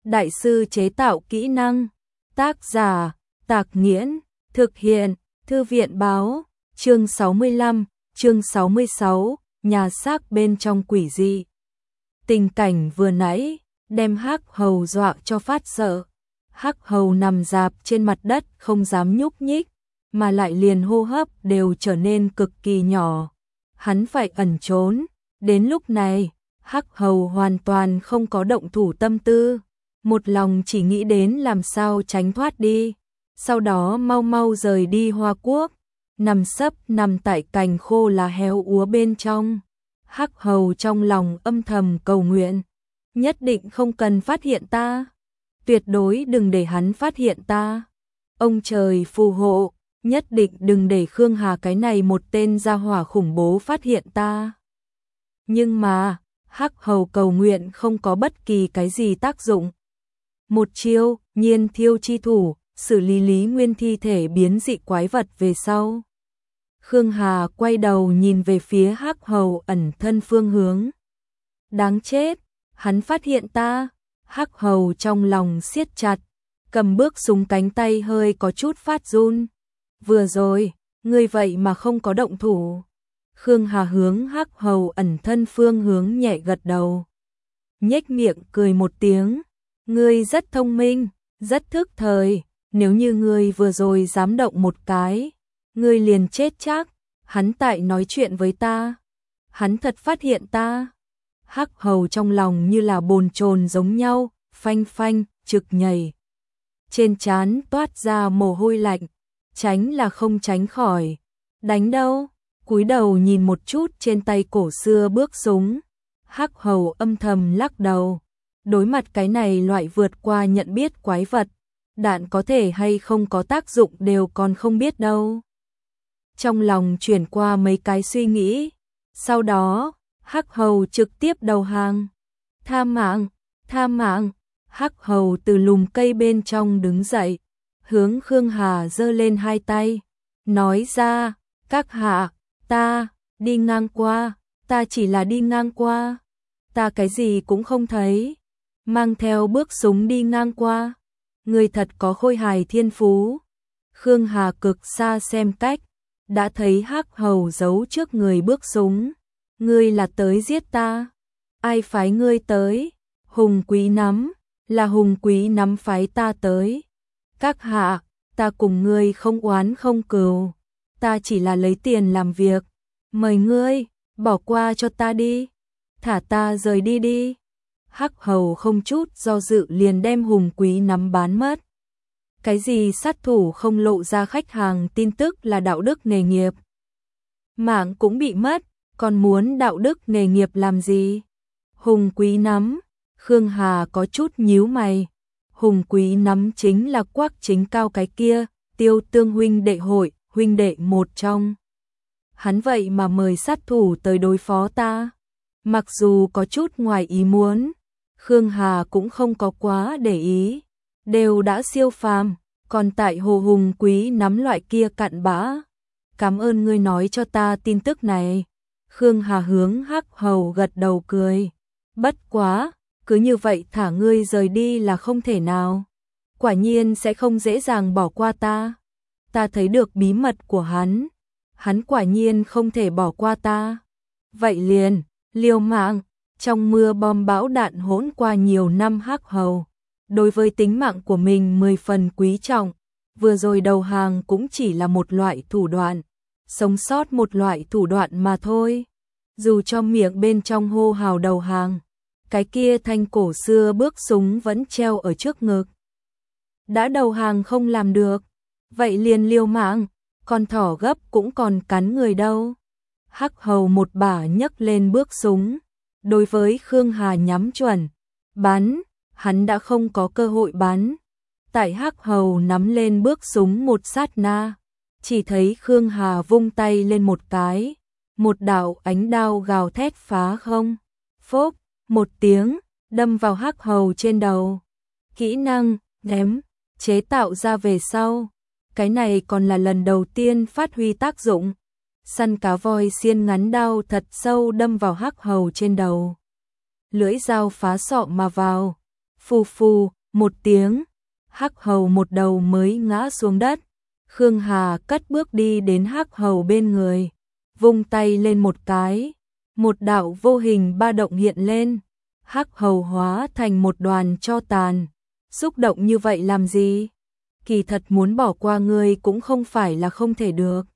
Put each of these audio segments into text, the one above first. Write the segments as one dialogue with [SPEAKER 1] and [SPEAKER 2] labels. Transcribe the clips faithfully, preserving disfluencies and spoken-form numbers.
[SPEAKER 1] đại sư chế tạo kỹ năng. Tác giả, Tạc Nghiễn, thực hiện, Thư viện báo, chương sáu mươi lăm, chương sáu mươi sáu, nhà xác bên trong quỷ dị. Tình cảnh vừa nãy, đem Hắc Hầu dọa cho phát sợ. Hắc Hầu nằm rạp trên mặt đất không dám nhúc nhích, mà lại liền hô hấp đều trở nên cực kỳ nhỏ. Hắn phải ẩn trốn, đến lúc này, Hắc Hầu hoàn toàn không có động thủ tâm tư, một lòng chỉ nghĩ đến làm sao tránh thoát đi, sau đó mau mau rời đi Hoa Quốc, nằm sấp nằm tại cành khô lá héo úa bên trong. Hắc Hầu trong lòng âm thầm cầu nguyện, nhất định không cần phát hiện ta, tuyệt đối đừng để hắn phát hiện ta. Ông trời phù hộ, nhất định đừng để Khương Hà cái này một tên gia hỏa khủng bố phát hiện ta. Nhưng mà, Hắc Hầu cầu nguyện không có bất kỳ cái gì tác dụng. Một chiêu, nhiên thiêu chi thủ, xử lý Lý Nguyên thi thể biến dị quái vật về sau. Khương Hà quay đầu nhìn về phía Hắc Hầu ẩn thân phương hướng. Đáng chết, hắn phát hiện ta. Hắc Hầu trong lòng siết chặt, cầm bước súng cánh tay hơi có chút phát run. Vừa rồi, ngươi vậy mà không có động thủ. Khương Hà hướng Hắc Hầu ẩn thân phương hướng nhẹ gật đầu, nhếch miệng cười một tiếng. Ngươi rất thông minh, rất thức thời, nếu như ngươi vừa rồi dám động một cái, ngươi liền chết chắc. Hắn tại nói chuyện với ta, hắn thật phát hiện ta. Hắc Hầu trong lòng như là bồn chồn giống nhau, phanh phanh, trực nhảy. Trên trán toát ra mồ hôi lạnh, tránh là không tránh khỏi. Đánh đâu? Cúi đầu nhìn một chút trên tay cổ xưa bước súng. Hắc Hầu âm thầm lắc đầu. Đối mặt cái này loại vượt qua nhận biết quái vật, đạn có thể hay không có tác dụng đều còn không biết đâu. Trong lòng chuyển qua mấy cái suy nghĩ, sau đó, Hắc Hầu trực tiếp đầu hàng. Tha mạng, tha mạng. Hắc Hầu từ lùm cây bên trong đứng dậy, hướng Khương Hà giơ lên hai tay, nói ra, các hạ, ta, đi ngang qua, ta chỉ là đi ngang qua, ta cái gì cũng không thấy, mang theo bước súng đi ngang qua, người thật có khôi hài thiên phú. Khương Hà cực xa xem cách, đã thấy Hắc Hầu giấu trước người bước súng. Ngươi là tới giết ta? Ai phái ngươi tới? Hùng Quý Nắm, là Hùng Quý Nắm phái ta tới. Các hạ, ta cùng ngươi không oán không cừu, ta chỉ là lấy tiền làm việc. Mời ngươi, bỏ qua cho ta đi, thả ta rời đi đi. Hắc Hầu không chút do dự liền đem Hùng Quý Nắm bán mất. Cái gì sát thủ không lộ ra khách hàng tin tức là đạo đức nghề nghiệp. Mạng cũng bị mất, còn muốn đạo đức nghề nghiệp làm gì? Hùng Quý Nắm, Khương Hà có chút nhíu mày. Hùng Quý Nắm chính là Quách Chính Cao cái kia, Tiêu Tương huynh đệ hội, huynh đệ một trong. Hắn vậy mà mời sát thủ tới đối phó ta. Mặc dù có chút ngoài ý muốn, Khương Hà cũng không có quá để ý. Đều đã siêu phàm, còn tại Hồ Hùng Quý Nắm loại kia cặn bã. Cảm ơn ngươi nói cho ta tin tức này. Khương Hà hướng Hắc Hầu gật đầu cười. Bất quá, cứ như vậy thả ngươi rời đi là không thể nào. Quả nhiên sẽ không dễ dàng bỏ qua ta. Ta thấy được bí mật của hắn. Hắn quả nhiên không thể bỏ qua ta. Vậy liền, liều mạng, trong mưa bom bão đạn hỗn qua nhiều năm Hắc Hầu. Đối với tính mạng của mình mười phần quý trọng, vừa rồi đầu hàng cũng chỉ là một loại thủ đoạn, sống sót một loại thủ đoạn mà thôi. Dù cho miệng bên trong hô hào đầu hàng, cái kia thanh cổ xưa bước súng vẫn treo ở trước ngực. Đã đầu hàng không làm được, vậy liền liều mạng, con thỏ gấp cũng còn cắn người đâu. Hắc Hầu một bả nhấc lên bước súng, đối với Khương Hà nhắm chuẩn, bắn. Hắn đã không có cơ hội bắn. Tại Hắc Hầu nắm lên bước súng một sát na, chỉ thấy Khương Hà vung tay lên một cái, một đạo ánh đao gào thét phá không. Phốc, một tiếng, đâm vào Hắc Hầu trên đầu. Kỹ năng, ném, chế tạo ra về sau. Cái này còn là lần đầu tiên phát huy tác dụng. Săn cá voi xiên ngắn đao thật sâu đâm vào Hắc Hầu trên đầu. Lưỡi dao phá sọ mà vào. Phù phù, một tiếng, Hắc Hầu một đầu mới ngã xuống đất. Khương Hà cất bước đi đến Hắc Hầu bên người, vung tay lên một cái, một đạo vô hình ba động hiện lên, Hắc Hầu hóa thành một đoàn tro tàn. Xúc động như vậy làm gì? Kỳ thật muốn bỏ qua ngươi cũng không phải là không thể được.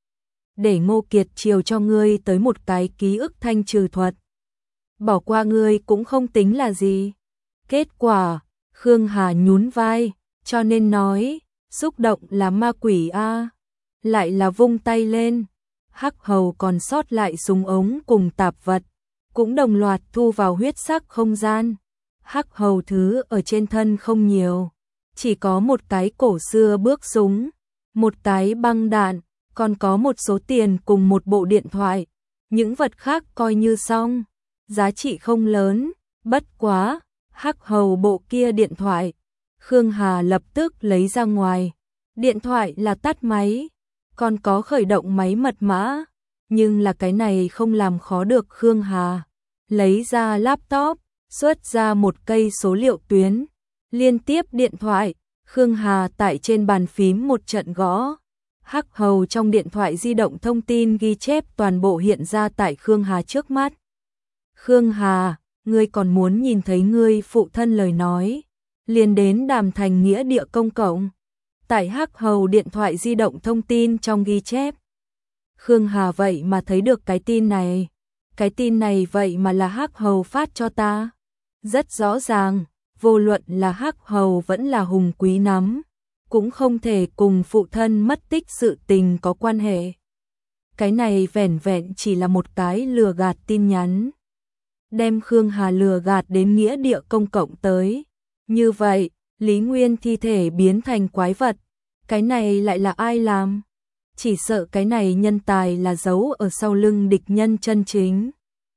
[SPEAKER 1] Để Ngô Kiệt chiều cho ngươi tới một cái ký ức thanh trừ thuật. Bỏ qua ngươi cũng không tính là gì. Kết quả, Khương Hà nhún vai, cho nên nói, xúc động là ma quỷ a. Lại là vung tay lên, Hắc Hầu còn sót lại súng ống cùng tạp vật, cũng đồng loạt thu vào huyết sắc không gian. Hắc Hầu thứ ở trên thân không nhiều, chỉ có một cái cổ xưa bước súng, một cái băng đạn, còn có một số tiền cùng một bộ điện thoại. Những vật khác coi như xong, giá trị không lớn, bất quá, Hắc Hầu bộ kia điện thoại. Khương Hà lập tức lấy ra ngoài, điện thoại là tắt máy, còn có khởi động máy mật mã, nhưng là cái này không làm khó được Khương Hà. Lấy ra laptop, xuất ra một cây số liệu tuyến, liên tiếp điện thoại, Khương Hà tại trên bàn phím một trận gõ. Hắc Hầu trong điện thoại di động thông tin ghi chép toàn bộ hiện ra tại Khương Hà trước mắt. Khương Hà, ngươi còn muốn nhìn thấy ngươi phụ thân lời nói, liền đến Đàm Thành nghĩa địa công cộng. Tại Hắc Hầu điện thoại di động thông tin trong ghi chép. Khương Hà vậy mà thấy được cái tin này. Cái tin này vậy mà là Hắc Hầu phát cho ta. Rất rõ ràng, vô luận là Hắc Hầu vẫn là Hùng Quý Nắm, cũng không thể cùng phụ thân mất tích sự tình có quan hệ. Cái này vẻn vẹn chỉ là một cái lừa gạt tin nhắn. Đem Khương Hà lừa gạt đến nghĩa địa công cộng tới. Như vậy, Lý Nguyên thi thể biến thành quái vật. Cái này lại là ai làm? Chỉ sợ cái này nhân tài là giấu ở sau lưng địch nhân chân chính.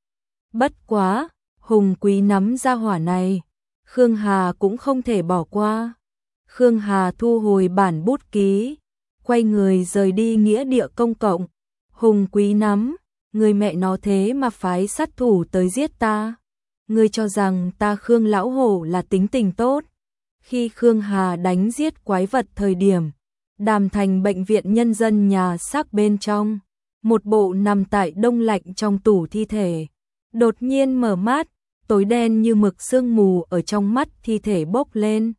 [SPEAKER 1] Bất quá, Hùng Quý Nắm ra hỏa này, Khương Hà cũng không thể bỏ qua. Khương Hà thu hồi bản bút ký, quay người rời đi nghĩa địa công cộng. Hùng Quý Nắm, người mẹ nó thế mà phái sát thủ tới giết ta. Ngươi cho rằng ta Khương lão hổ là tính tình tốt. Khi Khương Hà đánh giết quái vật thời điểm, Đàm Thành bệnh viện nhân dân nhà xác bên trong, một bộ nằm tại đông lạnh trong tủ thi thể. Đột nhiên mở mắt, tối đen như mực sương mù ở trong mắt thi thể bốc lên.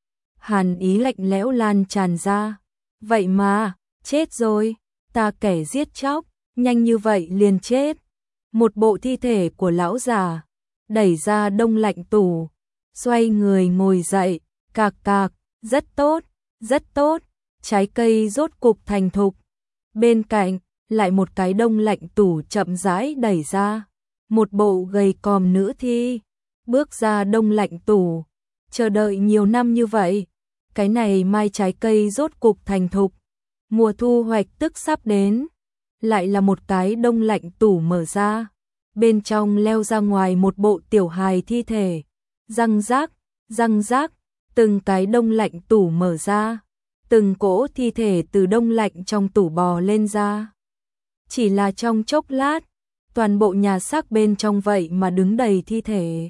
[SPEAKER 1] Hàn ý lạnh lẽo lan tràn ra. Vậy mà, chết rồi, ta kẻ giết chóc, nhanh như vậy liền chết. Một bộ thi thể của lão già, đẩy ra đông lạnh tủ, xoay người ngồi dậy, cạc cạc, rất tốt, rất tốt, trái cây rốt cục thành thục. Bên cạnh, lại một cái đông lạnh tủ chậm rãi đẩy ra, một bộ gầy còm nữ thi, bước ra đông lạnh tủ, chờ đợi nhiều năm như vậy, cái này mai trái cây rốt cục thành thục, mùa thu hoạch tức sắp đến, lại là một cái đông lạnh tủ mở ra, bên trong leo ra ngoài một bộ tiểu hài thi thể, răng rác, răng rác, từng cái đông lạnh tủ mở ra, từng cỗ thi thể từ đông lạnh trong tủ bò lên ra. Chỉ là trong chốc lát, toàn bộ nhà xác bên trong vậy mà đứng đầy thi thể.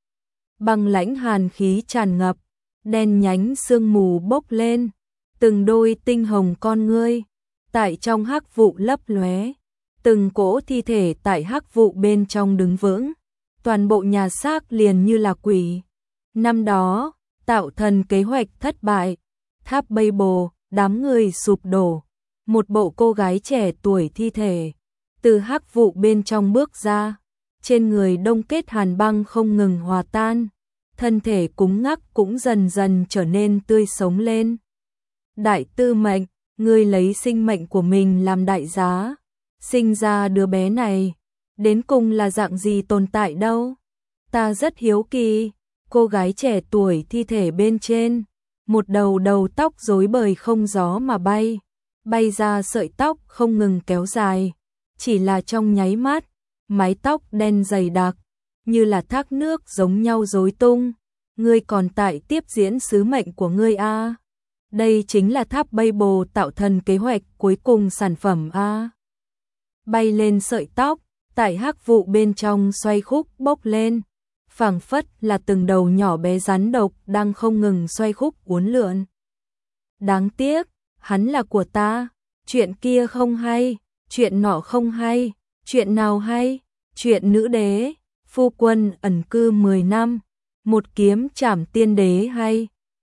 [SPEAKER 1] Băng lãnh hàn khí tràn ngập, đen nhánh sương mù bốc lên, từng đôi tinh hồng con ngươi tại trong hắc vụ lấp lóe, từng cỗ thi thể tại hắc vụ bên trong đứng vững, toàn bộ nhà xác liền như là quỷ. Năm đó, tạo thần kế hoạch thất bại, tháp bây bồ, đám người sụp đổ, một bộ cô gái trẻ tuổi thi thể từ hắc vụ bên trong bước ra, trên người đông kết hàn băng không ngừng hòa tan, thân thể cứng ngắc cũng dần dần trở nên tươi sống lên. Đại tư mệnh, ngươi lấy sinh mệnh của mình làm đại giá, sinh ra đứa bé này, đến cùng là dạng gì tồn tại đâu? Ta rất hiếu kỳ. Cô gái trẻ tuổi thi thể bên trên, một đầu đầu tóc rối bời không gió mà bay, bay ra sợi tóc không ngừng kéo dài, chỉ là trong nháy mắt, mái tóc đen dày đặc, như là thác nước giống nhau rối tung. Ngươi còn tại tiếp diễn sứ mệnh của ngươi a. Đây chính là tháp bây bồ tạo thần kế hoạch cuối cùng sản phẩm a. Bay lên sợi tóc, tại hắc vụ bên trong xoay khúc bốc lên, phảng phất là từng đầu nhỏ bé rắn độc đang không ngừng xoay khúc uốn lượn. Đáng tiếc, hắn là của ta, chuyện kia không hay, chuyện nọ không hay, chuyện nào hay, chuyện nữ đế, phu quân ẩn cư mười năm, một kiếm trảm tiên đế hay,